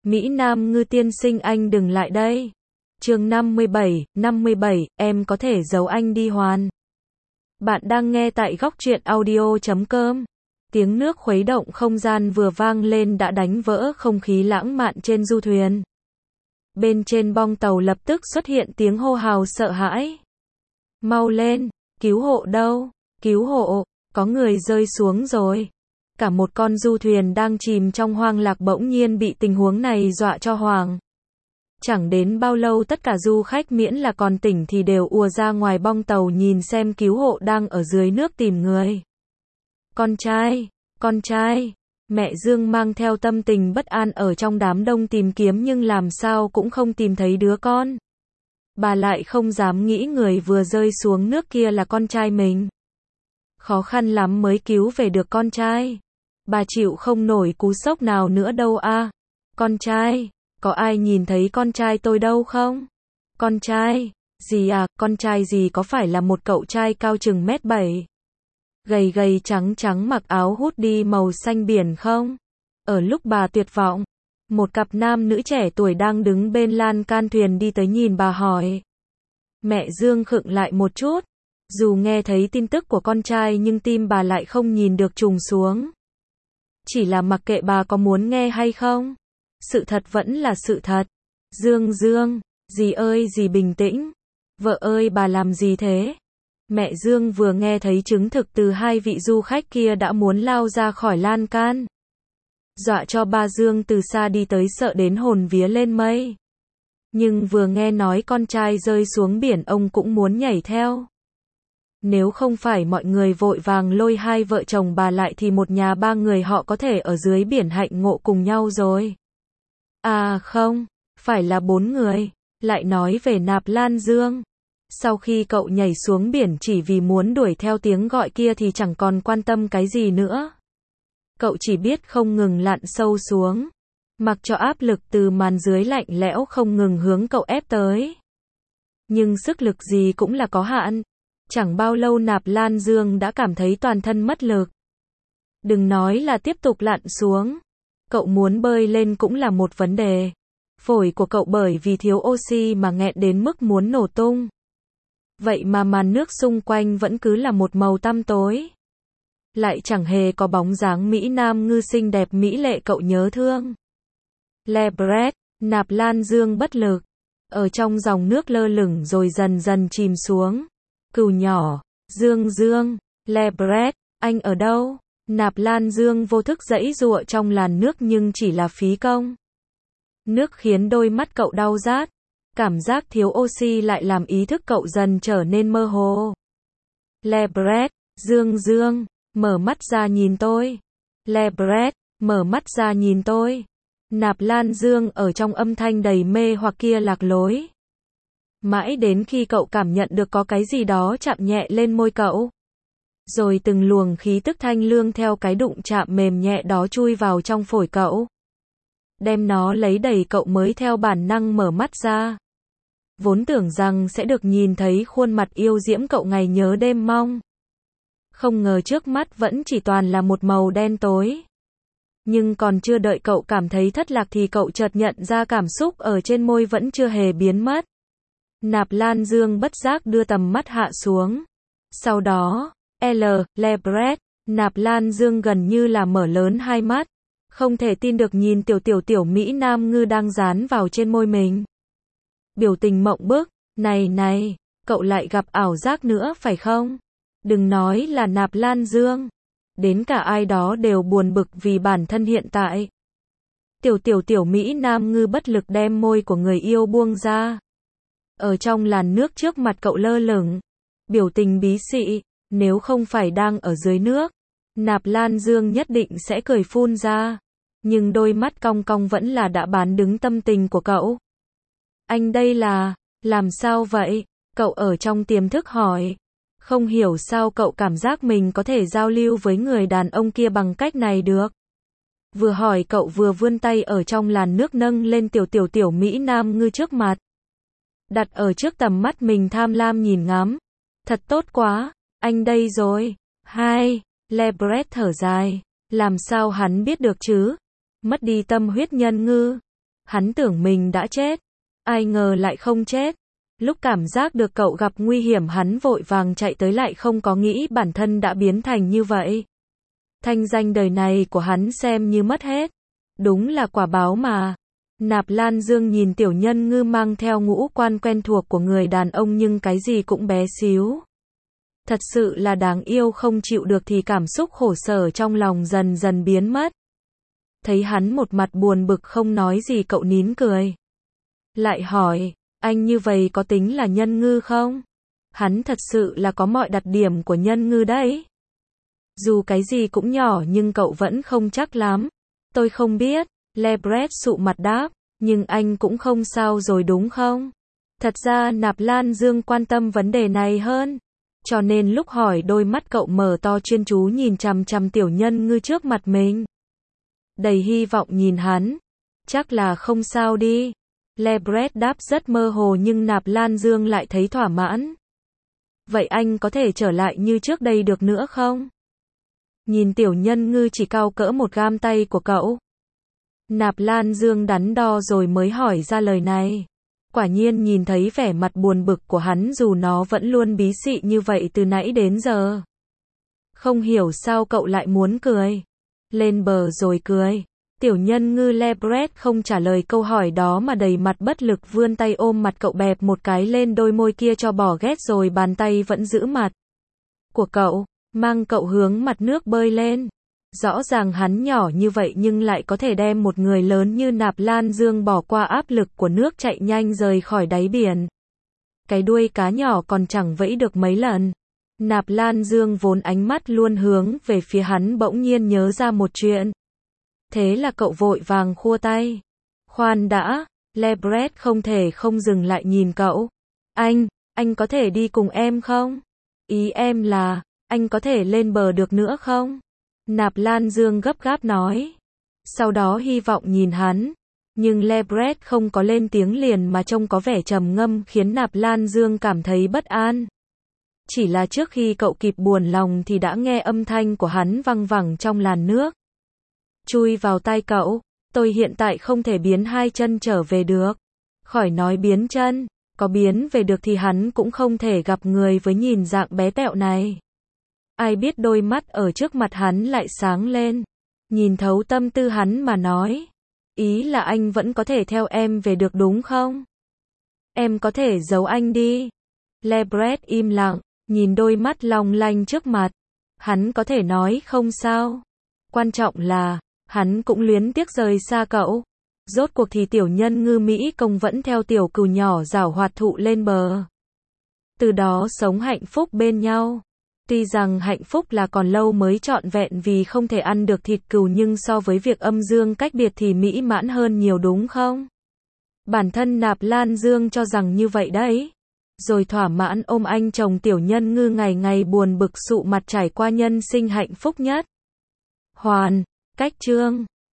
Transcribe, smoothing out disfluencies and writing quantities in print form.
Mỹ Nam ngư tiên sinh anh đừng lại đây. Chương 57, em có thể giấu anh đi hoàn. Bạn đang nghe tại góc truyện audio.com. Tiếng nước khuấy động không gian vừa vang lên đã đánh vỡ không khí lãng mạn trên du thuyền. Bên trên bong tàu lập tức xuất hiện tiếng hô hào sợ hãi. Mau lên, cứu hộ đâu? Cứu hộ, có người rơi xuống rồi. Cả một con du thuyền đang chìm trong hoang lạc bỗng nhiên bị tình huống này dọa cho hoảng. Chẳng đến bao lâu tất cả du khách miễn là còn tỉnh thì đều ùa ra ngoài bong tàu nhìn xem cứu hộ đang ở dưới nước tìm người. Con trai, mẹ Dương mang theo tâm tình bất an ở trong đám đông tìm kiếm nhưng làm sao cũng không tìm thấy đứa con. Bà lại không dám nghĩ người vừa rơi xuống nước kia là con trai mình. Khó khăn lắm mới cứu về được con trai. Bà chịu không nổi cú sốc nào nữa đâu à. Con trai, có ai nhìn thấy con trai tôi đâu không? Con trai, gì à, con trai gì có phải là một cậu trai cao chừng 1m7? Gầy gầy trắng trắng mặc áo hoodie màu xanh biển không? Ở lúc bà tuyệt vọng, một cặp nam nữ trẻ tuổi đang đứng bên lan can thuyền đi tới nhìn bà hỏi. Mẹ Dương khựng lại một chút. Dù nghe thấy tin tức của con trai nhưng tim bà lại không nhìn được trùng xuống. Chỉ là mặc kệ bà có muốn nghe hay không. Sự thật vẫn là sự thật. Dương, dì ơi dì bình tĩnh. Vợ ơi bà làm gì thế? Mẹ Dương vừa nghe thấy chứng thực từ hai vị du khách kia đã muốn lao ra khỏi lan can. Dọa cho ba Dương từ xa đi tới sợ đến hồn vía lên mây. Nhưng vừa nghe nói con trai rơi xuống biển ông cũng muốn nhảy theo. Nếu không phải mọi người vội vàng lôi hai vợ chồng bà lại thì một nhà ba người họ có thể ở dưới biển hạnh ngộ cùng nhau rồi. À không, phải là 4 người. Lại nói về Nạp Lan Dương. Sau khi cậu nhảy xuống biển chỉ vì muốn đuổi theo tiếng gọi kia thì chẳng còn quan tâm cái gì nữa. Cậu chỉ biết không ngừng lặn sâu xuống. Mặc cho áp lực từ màn dưới lạnh lẽo không ngừng hướng cậu ép tới. Nhưng sức lực gì cũng là có hạn. Chẳng bao lâu Nạp Lan Dương đã cảm thấy toàn thân mất lực. Đừng nói là tiếp tục lặn xuống. Cậu muốn bơi lên cũng là một vấn đề. Phổi của cậu bởi vì thiếu oxy mà nghẹn đến mức muốn nổ tung. Vậy mà màn nước xung quanh vẫn cứ là một màu tăm tối. Lại chẳng hề có bóng dáng Mỹ Nam ngư xinh đẹp mỹ lệ cậu nhớ thương. Lebret, Nạp Lan Dương bất lực. Ở trong dòng nước lơ lửng rồi dần dần chìm xuống. Cừu nhỏ, Dương, Lebret, anh ở đâu? Nạp Lan Dương vô thức giãy giụa trong làn nước nhưng chỉ là phí công. Nước khiến đôi mắt cậu đau rát. Cảm giác thiếu oxy lại làm ý thức cậu dần trở nên mơ hồ. Lebret, Dương, mở mắt ra nhìn tôi. Lebret, mở mắt ra nhìn tôi. Nạp Lan Dương ở trong âm thanh đầy mê hoặc kia lạc lối. Mãi đến khi cậu cảm nhận được có cái gì đó chạm nhẹ lên môi cậu. Rồi từng luồng khí tức thanh lương theo cái đụng chạm mềm nhẹ đó chui vào trong phổi cậu. Đem nó lấy đầy cậu mới theo bản năng mở mắt ra. Vốn tưởng rằng sẽ được nhìn thấy khuôn mặt yêu diễm cậu ngày nhớ đêm mong. Không ngờ trước mắt vẫn chỉ toàn là một màu đen tối. Nhưng còn chưa đợi cậu cảm thấy thất lạc thì cậu chợt nhận ra cảm xúc ở trên môi vẫn chưa hề biến mất. Nạp Lan Dương bất giác đưa tầm mắt hạ xuống. Sau đó, Lebret, Nạp Lan Dương gần như là mở lớn hai mắt. Không thể tin được nhìn tiểu Mỹ Nam ngư đang dán vào trên môi mình. Biểu tình mộng bức, này, cậu lại gặp ảo giác nữa phải không? Đừng nói là Nạp Lan Dương. Đến cả ai đó đều buồn bực vì bản thân hiện tại. Tiểu Mỹ Nam ngư bất lực đem môi của người yêu buông ra. Ở trong làn nước trước mặt cậu lơ lửng. Biểu tình bí xị, nếu không phải đang ở dưới nước. Nạp Lan Dương nhất định sẽ cười phun ra. Nhưng đôi mắt cong cong vẫn là đã bán đứng tâm tình của cậu. Anh đây là, làm sao vậy? Cậu ở trong tiềm thức hỏi. Không hiểu sao cậu cảm giác mình có thể giao lưu với người đàn ông kia bằng cách này được. Vừa hỏi cậu vừa vươn tay ở trong làn nước nâng lên tiểu Mỹ Nam ngư trước mặt. Đặt ở trước tầm mắt mình tham lam nhìn ngắm. Thật tốt quá, anh đây rồi. Hai, Lebret thở dài. Làm sao hắn biết được chứ? Mất đi tâm huyết nhân ngư. Hắn tưởng mình đã chết. Ai ngờ lại không chết. Lúc cảm giác được cậu gặp nguy hiểm hắn vội vàng chạy tới lại không có nghĩ bản thân đã biến thành như vậy. Thanh danh đời này của hắn xem như mất hết. Đúng là quả báo mà. Nạp Lan Dương nhìn Tiểu Nhân Ngư mang theo ngũ quan quen thuộc của người đàn ông nhưng cái gì cũng bé xíu. Thật sự là đáng yêu không chịu được thì cảm xúc khổ sở trong lòng dần dần biến mất. Thấy hắn một mặt buồn bực không nói gì cậu nín cười. Lại hỏi, anh như vậy có tính là nhân ngư không? Hắn thật sự là có mọi đặc điểm của nhân ngư đấy. Dù cái gì cũng nhỏ nhưng cậu vẫn không chắc lắm. Tôi không biết, Lebret sụ mặt đáp, nhưng anh cũng không sao rồi đúng không? Thật ra Nạp Lan Dương quan tâm vấn đề này hơn. Cho nên lúc hỏi đôi mắt cậu mở to chuyên chú nhìn chằm chằm Tiểu Nhân Ngư trước mặt mình. Đầy hy vọng nhìn hắn. Chắc là không sao đi. Lebret đáp rất mơ hồ nhưng Nạp Lan Dương lại thấy thỏa mãn. Vậy anh có thể trở lại như trước đây được nữa không? Nhìn Tiểu Nhân Ngư chỉ cao cỡ một gam tay của cậu. Nạp Lan Dương đắn đo rồi mới hỏi ra lời này. Quả nhiên nhìn thấy vẻ mặt buồn bực của hắn dù nó vẫn luôn bí xị như vậy từ nãy đến giờ. Không hiểu sao cậu lại muốn cười. Lên bờ rồi cười. Tiểu Nhân Ngư Lebret không trả lời câu hỏi đó mà đầy mặt bất lực vươn tay ôm mặt cậu bẹp một cái lên đôi môi kia cho bỏ ghét rồi bàn tay vẫn giữ mặt của cậu, mang cậu hướng mặt nước bơi lên. Rõ ràng hắn nhỏ như vậy nhưng lại có thể đem một người lớn như Nạp Lan Dương bỏ qua áp lực của nước chạy nhanh rời khỏi đáy biển. Cái đuôi cá nhỏ còn chẳng vẫy được mấy lần. Nạp Lan Dương vốn ánh mắt luôn hướng về phía hắn bỗng nhiên nhớ ra một chuyện. Thế là cậu vội vàng khua tay. Khoan đã, Lebret không thể không dừng lại nhìn cậu. Anh có thể đi cùng em không? Ý em là, anh có thể lên bờ được nữa không? Nạp Lan Dương gấp gáp nói. Sau đó hy vọng nhìn hắn. Nhưng Lebret không có lên tiếng liền mà trông có vẻ trầm ngâm khiến Nạp Lan Dương cảm thấy bất an. Chỉ là trước khi cậu kịp buồn lòng thì đã nghe âm thanh của hắn văng vẳng trong làn nước. Chui vào tai cậu, tôi hiện tại không thể biến hai chân trở về được. Khỏi nói biến chân, có biến về được thì hắn cũng không thể gặp người với nhìn dạng bé tẹo này. Ai biết đôi mắt ở trước mặt hắn lại sáng lên. Nhìn thấu tâm tư hắn mà nói. Ý là anh vẫn có thể theo em về được đúng không? Em có thể giấu anh đi. Lebret im lặng, nhìn đôi mắt long lanh trước mặt. Hắn có thể nói không sao. Quan trọng là, hắn cũng luyến tiếc rời xa cậu. Rốt cuộc thì Tiểu Nhân Ngư Mỹ Công vẫn theo tiểu cừu nhỏ giảo hoạt thụ lên bờ. Từ đó sống hạnh phúc bên nhau. Tuy rằng hạnh phúc là còn lâu mới trọn vẹn vì không thể ăn được thịt cừu nhưng so với việc âm dương cách biệt thì mỹ mãn hơn nhiều đúng không? Bản thân Nạp Lan Dương cho rằng như vậy đấy. Rồi thỏa mãn ôm anh chồng Tiểu Nhân Ngư ngày ngày buồn bực sụ mặt trải qua nhân sinh hạnh phúc nhất. Hoàn, cách chương